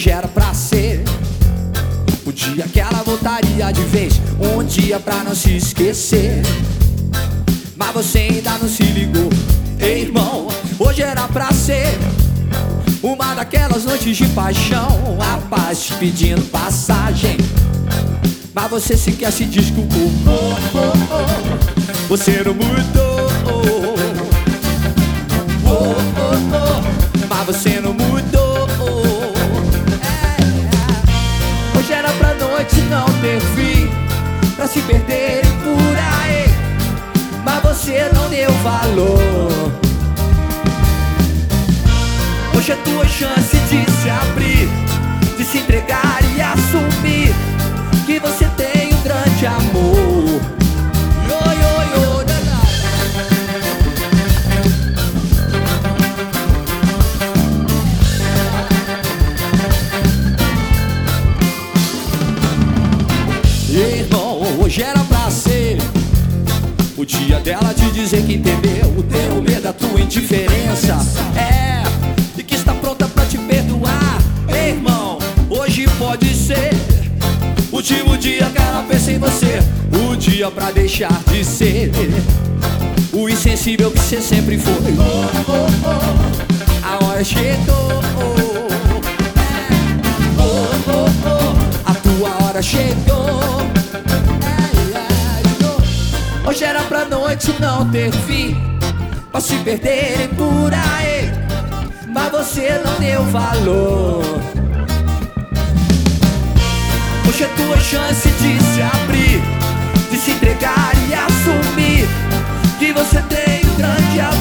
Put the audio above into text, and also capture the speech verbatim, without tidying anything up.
hoje era pra ser o dia que ela voltaria de vez, um dia pra não se esquecer. Mas você ainda não se ligou. Ei, irmão, hoje era pra ser uma daquelas noites de paixão, a paz te pedindo passagem, mas você sequer se desculpou. Oh, oh, oh. Você não mudou. Oh, oh, oh. Mas você não mudou. É. Hoje era pra noite não ter fim, pra se perderem por aí, mas você não deu valor. Hoje é tua chance de se abrir, de se entregar e assumir que você tem um grande amor. Yo, yo, yo, da, da. Irmão, hoje era pra ser o dia dela te dizer que entendeu o teu medo, a tua indiferença. É, e que está pronta pra te perdoar. Ei, irmão, hoje pode ser o último dia que ela pensa em você, o dia pra deixar de ser o insensível que você sempre foi. Oh, oh, oh. A hora chegou. É. Oh, oh, oh. A tua hora chegou. É, é. Hoje era pra noite não ter fim, pra se perderem por aí, mas você não deu valor. Hoje é tua chance de se abrir, de se entregar e assumir que você tem um grande amor.